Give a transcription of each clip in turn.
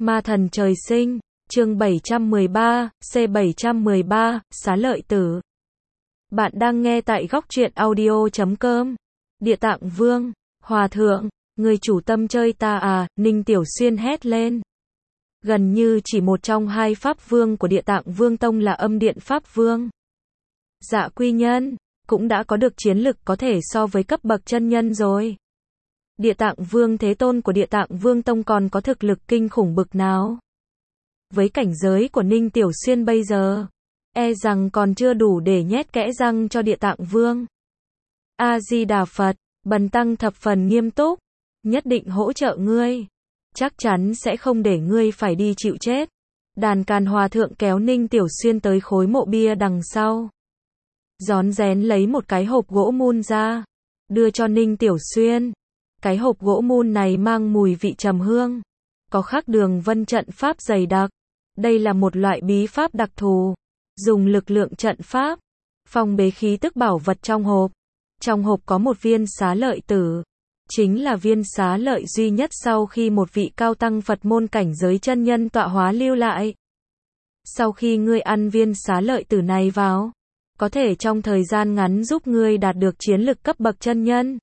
Ma thần trời sinh, chương 713, C713, Xá Lợi Tử. Bạn đang nghe tại góc truyện audio.com. Địa Tạng Vương, Hòa Thượng, người chủ tâm chơi ta à, Ninh Tiểu Xuyên hét lên. Gần như chỉ một trong hai Pháp Vương của Địa Tạng Vương Tông là Âm Điện Pháp Vương. Dạ Quy Nhân, cũng đã có được chiến lực có thể so với cấp bậc chân nhân rồi. Địa Tạng Vương Thế Tôn của Địa Tạng Vương Tông còn có thực lực kinh khủng bực nào? Với cảnh giới của Ninh Tiểu Xuyên bây giờ, e rằng còn chưa đủ để nhét kẽ răng cho Địa Tạng Vương. A-di-đà Phật, Bần Tăng thập phần nghiêm túc, nhất định hỗ trợ ngươi, chắc chắn sẽ không để ngươi phải đi chịu chết. Đàn Càn Hòa Thượng kéo Ninh Tiểu Xuyên tới khối mộ bia đằng sau, rón rén lấy một cái hộp gỗ mun ra, đưa cho Ninh Tiểu Xuyên. Cái hộp gỗ mun này mang mùi vị trầm hương, có khắc đường vân trận pháp dày đặc. Đây là một loại bí pháp đặc thù, dùng lực lượng trận pháp, phong bế khí tức bảo vật trong hộp. Trong hộp có một viên xá lợi tử, chính là viên xá lợi duy nhất sau khi một vị cao tăng Phật môn cảnh giới chân nhân tọa hóa lưu lại. Sau khi ngươi ăn viên xá lợi tử này vào, có thể trong thời gian ngắn giúp ngươi đạt được chiến lực cấp bậc chân nhân.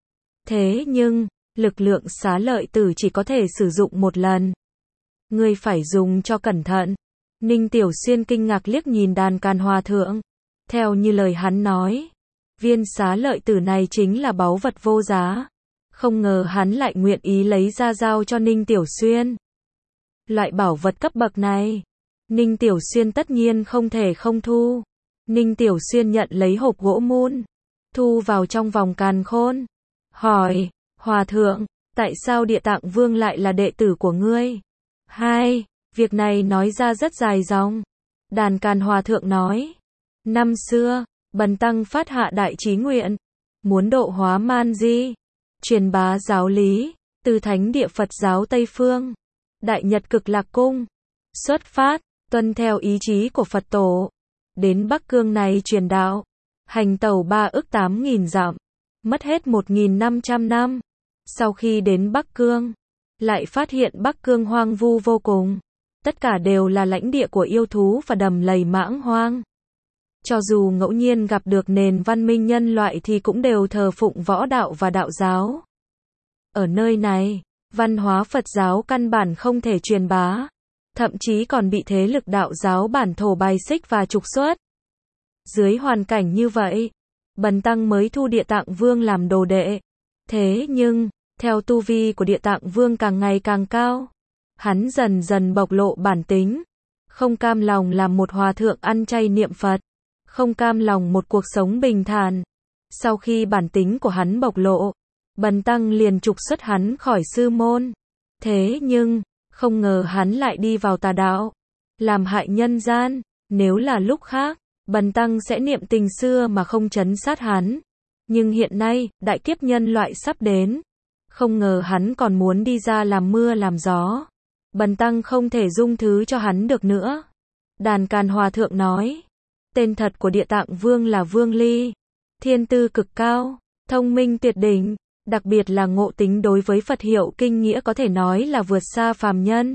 Thế nhưng, lực lượng xá lợi tử chỉ có thể sử dụng một lần. Ngươi phải dùng cho cẩn thận. Ninh Tiểu Xuyên kinh ngạc liếc nhìn Đàn Càn Hòa Thượng. Theo như lời hắn nói, viên xá lợi tử này chính là báu vật vô giá. Không ngờ hắn lại nguyện ý lấy ra giao cho Ninh Tiểu Xuyên. Loại bảo vật cấp bậc này, Ninh Tiểu Xuyên tất nhiên không thể không thu. Ninh Tiểu Xuyên nhận lấy hộp gỗ mun, thu vào trong vòng càn khôn. Hỏi, Hòa Thượng, tại sao Địa Tạng Vương lại là đệ tử của ngươi? Việc này nói ra rất dài dòng. Đàn Càn Hòa Thượng nói, năm xưa, Bần Tăng phát hạ đại chí nguyện, muốn độ hóa man di, truyền bá giáo lý, từ thánh địa Phật giáo Tây Phương, Đại Nhật Cực Lạc Cung, xuất phát, tuân theo ý chí của Phật Tổ, đến Bắc Cương này truyền đạo, hành tẩu 3.800.000 dặm, mất hết 1.500 năm. Sau khi đến Bắc Cương, lại phát hiện Bắc Cương hoang vu vô cùng. Tất cả đều là lãnh địa của yêu thú và đầm lầy mãng hoang. Cho dù ngẫu nhiên gặp được nền văn minh nhân loại thì cũng đều thờ phụng võ đạo và đạo giáo. Ở nơi này, văn hóa Phật giáo căn bản không thể truyền bá, thậm chí còn bị thế lực đạo giáo bản thổ bài xích và trục xuất. Dưới hoàn cảnh như vậy, Bần Tăng mới thu Địa Tạng Vương làm đồ đệ. Thế nhưng, theo tu vi của Địa Tạng Vương càng ngày càng cao, hắn dần dần bộc lộ bản tính, không cam lòng làm một hòa thượng ăn chay niệm Phật, không cam lòng một cuộc sống bình thản. Sau khi bản tính của hắn bộc lộ, Bần Tăng liền trục xuất hắn khỏi sư môn. Thế nhưng, không ngờ hắn lại đi vào tà đạo, làm hại nhân gian. Nếu là lúc khác, Bần Tăng sẽ niệm tình xưa mà không trấn sát hắn. Nhưng hiện nay, đại kiếp nhân loại sắp đến. Không ngờ hắn còn muốn đi ra làm mưa làm gió. Bần Tăng không thể dung thứ cho hắn được nữa. Đàn Càn Hòa Thượng nói, tên thật của Địa Tạng Vương là Vương Ly. Thiên tư cực cao, thông minh tuyệt đỉnh, đặc biệt là ngộ tính đối với Phật hiệu kinh nghĩa có thể nói là vượt xa phàm nhân.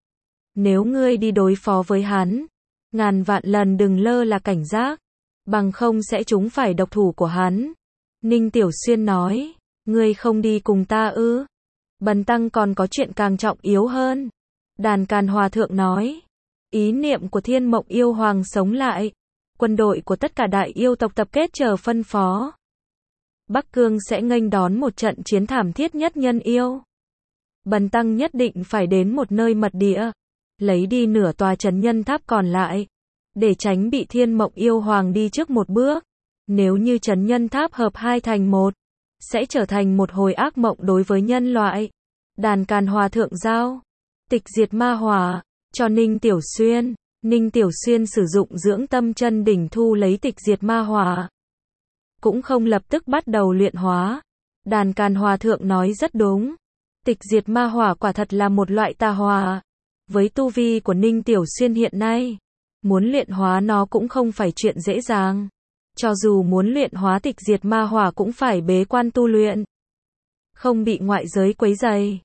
Nếu ngươi đi đối phó với hắn, ngàn vạn lần đừng lơ là cảnh giác, bằng không sẽ trúng phải độc thủ của hắn. Ninh Tiểu Xuyên nói, ngươi không đi cùng ta ư? Bần Tăng còn có chuyện càng trọng yếu hơn. Đàn Càn Hòa Thượng nói, ý niệm của Thiên Mộng Yêu Hoàng sống lại, quân đội của tất cả đại yêu tộc tập kết chờ phân phó. Bắc Cương sẽ nghênh đón một trận chiến thảm thiết nhất nhân yêu. Bần Tăng nhất định phải đến một nơi mật địa, lấy đi nửa tòa trấn nhân tháp còn lại, để tránh bị Thiên Mộng Yêu Hoàng đi trước một bước. Nếu như trấn nhân tháp hợp hai thành một, sẽ trở thành một hồi ác mộng đối với nhân loại. Đàn Càn Hòa Thượng giao tịch diệt ma hỏa cho Ninh Tiểu Xuyên. Ninh Tiểu Xuyên sử dụng dưỡng tâm chân đỉnh thu lấy tịch diệt ma hỏa, cũng không lập tức bắt đầu luyện hóa. Đàn Càn Hòa Thượng nói rất đúng, tịch diệt ma hỏa quả thật là một loại tà hỏa. Với tu vi của Ninh Tiểu Xuyên hiện nay, muốn luyện hóa nó cũng không phải chuyện dễ dàng. Cho dù muốn luyện hóa tịch diệt ma hỏa cũng phải bế quan tu luyện, không bị ngoại giới quấy rầy.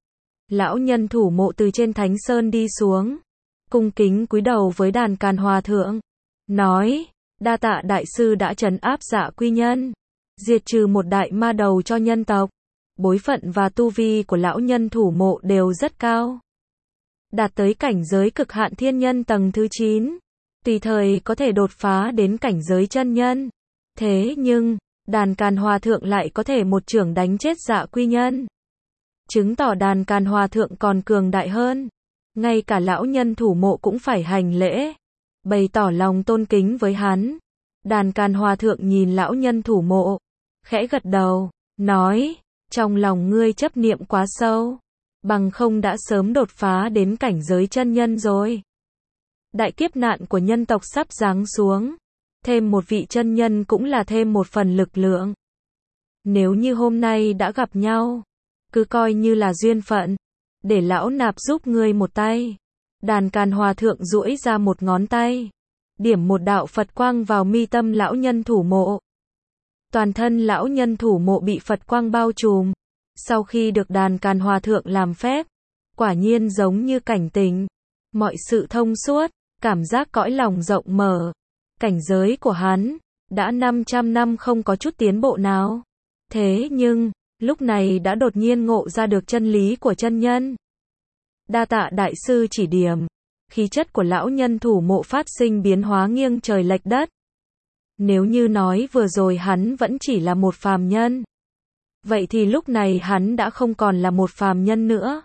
Lão nhân thủ mộ từ trên Thánh Sơn đi xuống, cung kính cúi đầu với Đàn Càn Hòa Thượng, nói, đa tạ đại sư đã trấn áp Dạ Quy Nhân, diệt trừ một đại ma đầu cho nhân tộc. Bối phận và tu vi của lão nhân thủ mộ đều rất cao, đạt tới cảnh giới cực hạn thiên nhân tầng thứ 9, tùy thời có thể đột phá đến cảnh giới chân nhân. Thế nhưng, Đàn Càn Hòa Thượng lại có thể một chưởng đánh chết Dạ Quy Nhân, chứng tỏ Đàn Càn Hòa Thượng còn cường đại hơn. Ngay cả lão nhân thủ mộ cũng phải hành lễ, bày tỏ lòng tôn kính với hắn. Đàn Càn Hòa Thượng nhìn lão nhân thủ mộ, khẽ gật đầu, nói, trong lòng ngươi chấp niệm quá sâu, bằng không đã sớm đột phá đến cảnh giới chân nhân rồi. Đại kiếp nạn của nhân tộc sắp giáng xuống, thêm một vị chân nhân cũng là thêm một phần lực lượng. Nếu như hôm nay đã gặp nhau, cứ coi như là duyên phận, để lão nạp giúp ngươi một tay. Đàn Càn Hòa Thượng duỗi ra một ngón tay, điểm một đạo Phật quang vào mi tâm lão nhân thủ mộ. Toàn thân lão nhân thủ mộ bị Phật quang bao trùm. Sau khi được Đàn Càn Hòa Thượng làm phép, quả nhiên giống như cảnh tỉnh, mọi sự thông suốt, cảm giác cõi lòng rộng mở. Cảnh giới của hắn đã 500 năm không có chút tiến bộ nào. Thế nhưng, lúc này đã đột nhiên ngộ ra được chân lý của chân nhân. Đa tạ đại sư chỉ điểm, khí chất của lão nhân thủ mộ phát sinh biến hóa nghiêng trời lệch đất. Nếu như nói vừa rồi hắn vẫn chỉ là một phàm nhân, vậy thì lúc này hắn đã không còn là một phàm nhân nữa,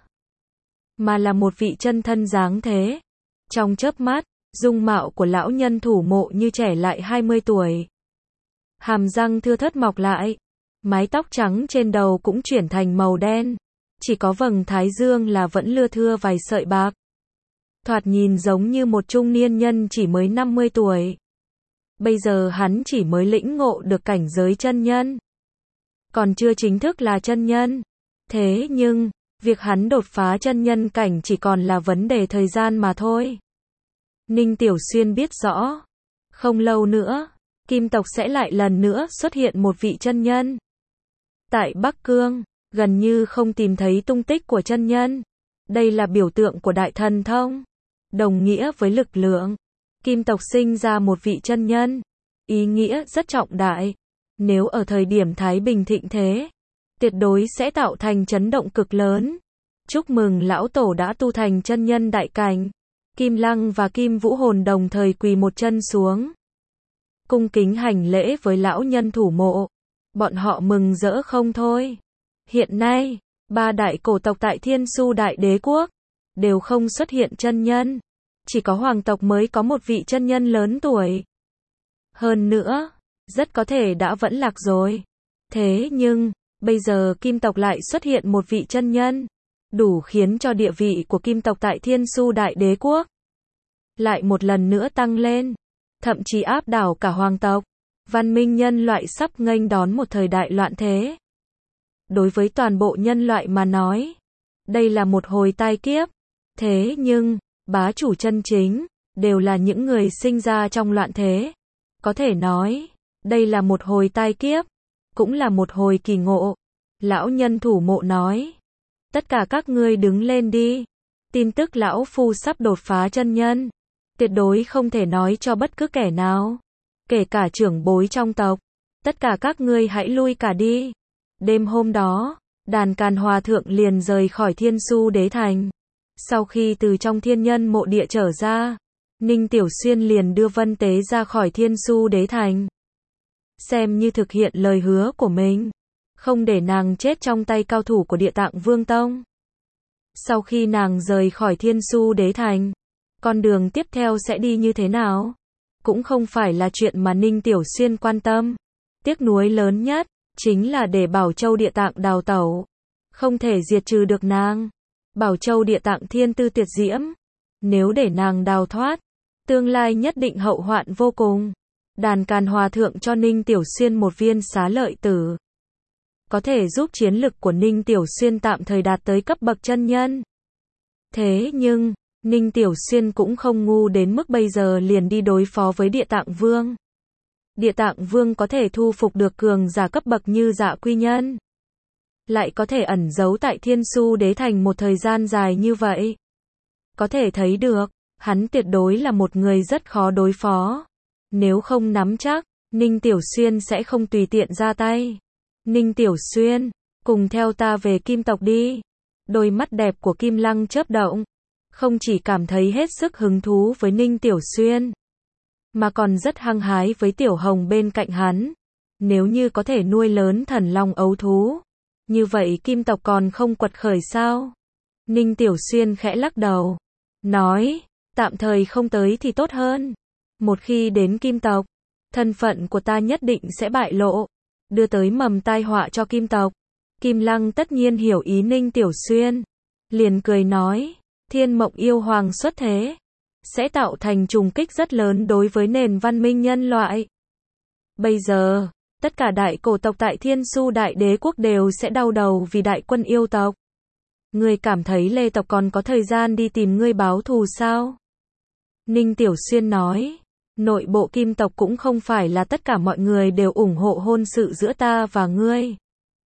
mà là một vị chân thân dáng thế. Trong chớp mắt, dung mạo của lão nhân thủ mộ như trẻ lại 20 tuổi. Hàm răng thưa thớt mọc lại, mái tóc trắng trên đầu cũng chuyển thành màu đen, chỉ có vầng thái dương là vẫn lưa thưa vài sợi bạc. Thoạt nhìn giống như một trung niên nhân chỉ mới 50 tuổi. Bây giờ hắn chỉ mới lĩnh ngộ được cảnh giới chân nhân, còn chưa chính thức là chân nhân. Thế nhưng, việc hắn đột phá chân nhân cảnh chỉ còn là vấn đề thời gian mà thôi. Ninh Tiểu Xuyên biết rõ, không lâu nữa, Kim tộc sẽ lại lần nữa xuất hiện một vị chân nhân. Tại Bắc Cương, gần như không tìm thấy tung tích của chân nhân. Đây là biểu tượng của đại thần thông, đồng nghĩa với lực lượng. Kim tộc sinh ra một vị chân nhân, ý nghĩa rất trọng đại. Nếu ở thời điểm Thái Bình thịnh thế, tuyệt đối sẽ tạo thành chấn động cực lớn. Chúc mừng lão tổ đã tu thành chân nhân đại cảnh. Kim Lăng và Kim Vũ Hồn đồng thời quỳ một chân xuống, cung kính hành lễ với lão nhân thủ mộ. Bọn họ mừng rỡ không thôi. Hiện nay, 3 đại cổ tộc tại Thiên Su Đại Đế Quốc đều không xuất hiện chân nhân, chỉ có hoàng tộc mới có một vị chân nhân lớn tuổi. Hơn nữa, rất có thể đã vẫn lạc rồi. Thế nhưng, bây giờ Kim tộc lại xuất hiện một vị chân nhân, đủ khiến cho địa vị của Kim tộc tại Thiên Su Đại Đế Quốc lại một lần nữa tăng lên, thậm chí áp đảo cả hoàng tộc. Văn minh nhân loại sắp nghênh đón một thời đại loạn thế. Đối với toàn bộ nhân loại mà nói, đây là một hồi tai kiếp. Thế nhưng, bá chủ chân chính đều là những người sinh ra trong loạn thế. Có thể nói, đây là một hồi tai kiếp, cũng là một hồi kỳ ngộ. Lão nhân thủ mộ nói, tất cả các ngươi đứng lên đi. Tin tức lão phu sắp đột phá chân nhân, tuyệt đối không thể nói cho bất cứ kẻ nào, kể cả trưởng bối trong tộc. Tất cả các ngươi hãy lui cả đi. Đêm hôm đó, Đàn Càn Hòa Thượng liền rời khỏi Thiên Su Đế Thành. Sau khi từ trong thiên nhân mộ địa trở ra, Ninh Tiểu Xuyên liền đưa Vân Tế ra khỏi Thiên Su Đế Thành, xem như thực hiện lời hứa của mình, không để nàng chết trong tay cao thủ của Địa Tạng Vương Tông. Sau khi nàng rời khỏi Thiên Su Đế Thành, con đường tiếp theo sẽ đi như thế nào, cũng không phải là chuyện mà Ninh Tiểu Xuyên quan tâm. Tiếc nuối lớn nhất chính là để Bảo Châu Địa Tạng đào tẩu, không thể diệt trừ được nàng. Bảo Châu Địa Tạng thiên tư tuyệt diễm, nếu để nàng đào thoát, tương lai nhất định hậu hoạn vô cùng. Đàn Càn Hòa Thượng cho Ninh Tiểu Xuyên một viên xá lợi tử, có thể giúp chiến lực của Ninh Tiểu Xuyên tạm thời đạt tới cấp bậc chân nhân. Thế nhưng, Ninh Tiểu Xuyên cũng không ngu đến mức bây giờ liền đi đối phó với Địa Tạng Vương. Địa Tạng Vương có thể thu phục được cường giả cấp bậc như Dạ Quy Nhân. lại có thể ẩn giấu tại Thiên Su Đế Thành một thời gian dài như vậy. Có thể thấy được, hắn tuyệt đối là một người rất khó đối phó. Nếu không nắm chắc, Ninh Tiểu Xuyên sẽ không tùy tiện ra tay. Ninh Tiểu Xuyên, cùng theo ta về Kim tộc đi. Đôi mắt đẹp của Kim Lăng chớp động, không chỉ cảm thấy hết sức hứng thú với Ninh Tiểu Xuyên, mà còn rất hăng hái với Tiểu Hồng bên cạnh hắn. Nếu như có thể nuôi lớn thần long ấu thú, như vậy Kim tộc còn không quật khởi sao? Ninh Tiểu Xuyên khẽ lắc đầu, nói, tạm thời không tới thì tốt hơn. Một khi đến Kim tộc, thân phận của ta nhất định sẽ bại lộ, đưa tới mầm tai họa cho Kim tộc. Kim Lăng tất nhiên hiểu ý Ninh Tiểu Xuyên, liền cười nói, Thiên Mộng Yêu Hoàng xuất thế, sẽ tạo thành trùng kích rất lớn đối với nền văn minh nhân loại. Bây giờ, tất cả đại cổ tộc tại Thiên Su Đại Đế Quốc đều sẽ đau đầu vì đại quân yêu tộc. Ngươi cảm thấy Lê tộc còn có thời gian đi tìm ngươi báo thù sao? Ninh Tiểu Xuyên nói, nội bộ Kim tộc cũng không phải là tất cả mọi người đều ủng hộ hôn sự giữa ta và ngươi.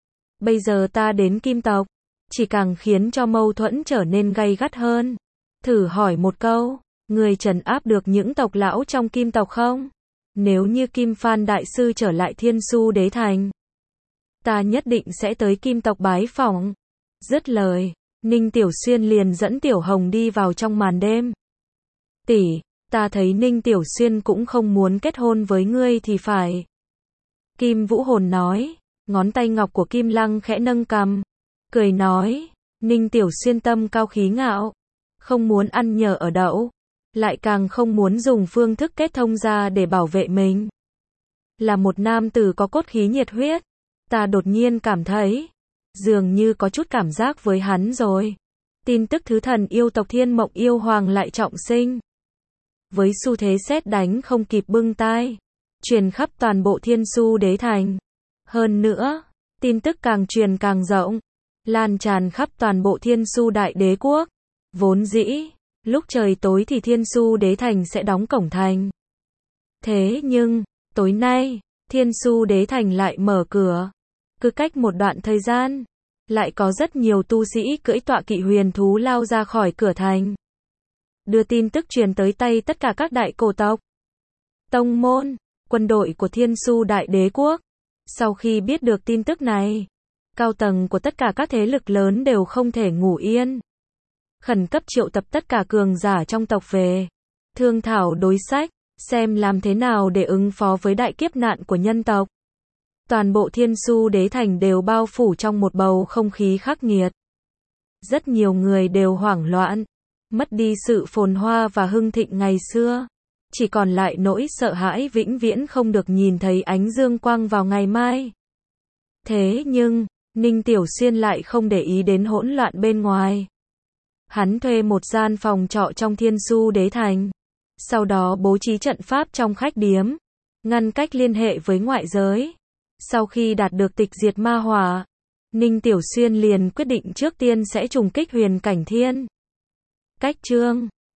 Bây giờ ta đến Kim tộc, chỉ càng khiến cho mâu thuẫn trở nên gay gắt hơn. Thử hỏi một câu, ngươi trấn áp được những tộc lão trong Kim tộc không? Nếu như Kim Phan Đại Sư trở lại Thiên Su Đế Thành, ta nhất định sẽ tới Kim tộc bái phỏng. Dứt lời, Ninh Tiểu Xuyên liền dẫn Tiểu Hồng đi vào trong màn đêm. Tỷ, ta thấy Ninh Tiểu Xuyên cũng không muốn kết hôn với ngươi thì phải. Kim Vũ Hồn nói, ngón tay ngọc của Kim Lăng khẽ nâng cằm, cười nói, Ninh Tiểu Xuyên tâm cao khí ngạo, không muốn ăn nhờ ở đậu, lại càng không muốn dùng phương thức kết thông ra để bảo vệ mình. Là một nam tử có cốt khí nhiệt huyết, ta đột nhiên cảm thấy, dường như có chút cảm giác với hắn rồi. Tin tức thứ thần yêu tộc Thiên Mộng Yêu Hoàng lại trọng sinh. Với xu thế sét đánh không kịp bưng tai, truyền khắp toàn bộ Thiên Su Đế Thành. Hơn nữa, tin tức càng truyền càng rộng, lan tràn khắp toàn bộ Thiên Su Đại Đế Quốc. Vốn dĩ, lúc trời tối thì Thiên Su Đế Thành sẽ đóng cổng thành. Thế nhưng, tối nay, Thiên Su Đế Thành lại mở cửa. Cứ cách một đoạn thời gian, lại có rất nhiều tu sĩ cưỡi tọa kỵ huyền thú lao ra khỏi cửa thành, đưa tin tức truyền tới tay tất cả các đại cổ tộc, tông môn, quân đội của Thiên Su Đại Đế Quốc. Sau khi biết được tin tức này, cao tầng của tất cả các thế lực lớn đều không thể ngủ yên. Khẩn cấp triệu tập tất cả cường giả trong tộc về, thương thảo đối sách, xem làm thế nào để ứng phó với đại kiếp nạn của nhân tộc. Toàn bộ Thiên Su Đế Thành đều bao phủ trong một bầu không khí khắc nghiệt. Rất nhiều người đều hoảng loạn, mất đi sự phồn hoa và hưng thịnh ngày xưa. Chỉ còn lại nỗi sợ hãi vĩnh viễn không được nhìn thấy ánh dương quang vào ngày mai. Thế nhưng, Ninh Tiểu Xuyên lại không để ý đến hỗn loạn bên ngoài. Hắn thuê một gian phòng trọ trong Thiên Su Đế Thành, sau đó bố trí trận pháp trong khách điếm, ngăn cách liên hệ với ngoại giới. Sau khi đạt được tịch diệt ma hỏa, Ninh Tiểu Xuyên liền quyết định trước tiên sẽ trùng kích huyền cảnh thiên. Cách chương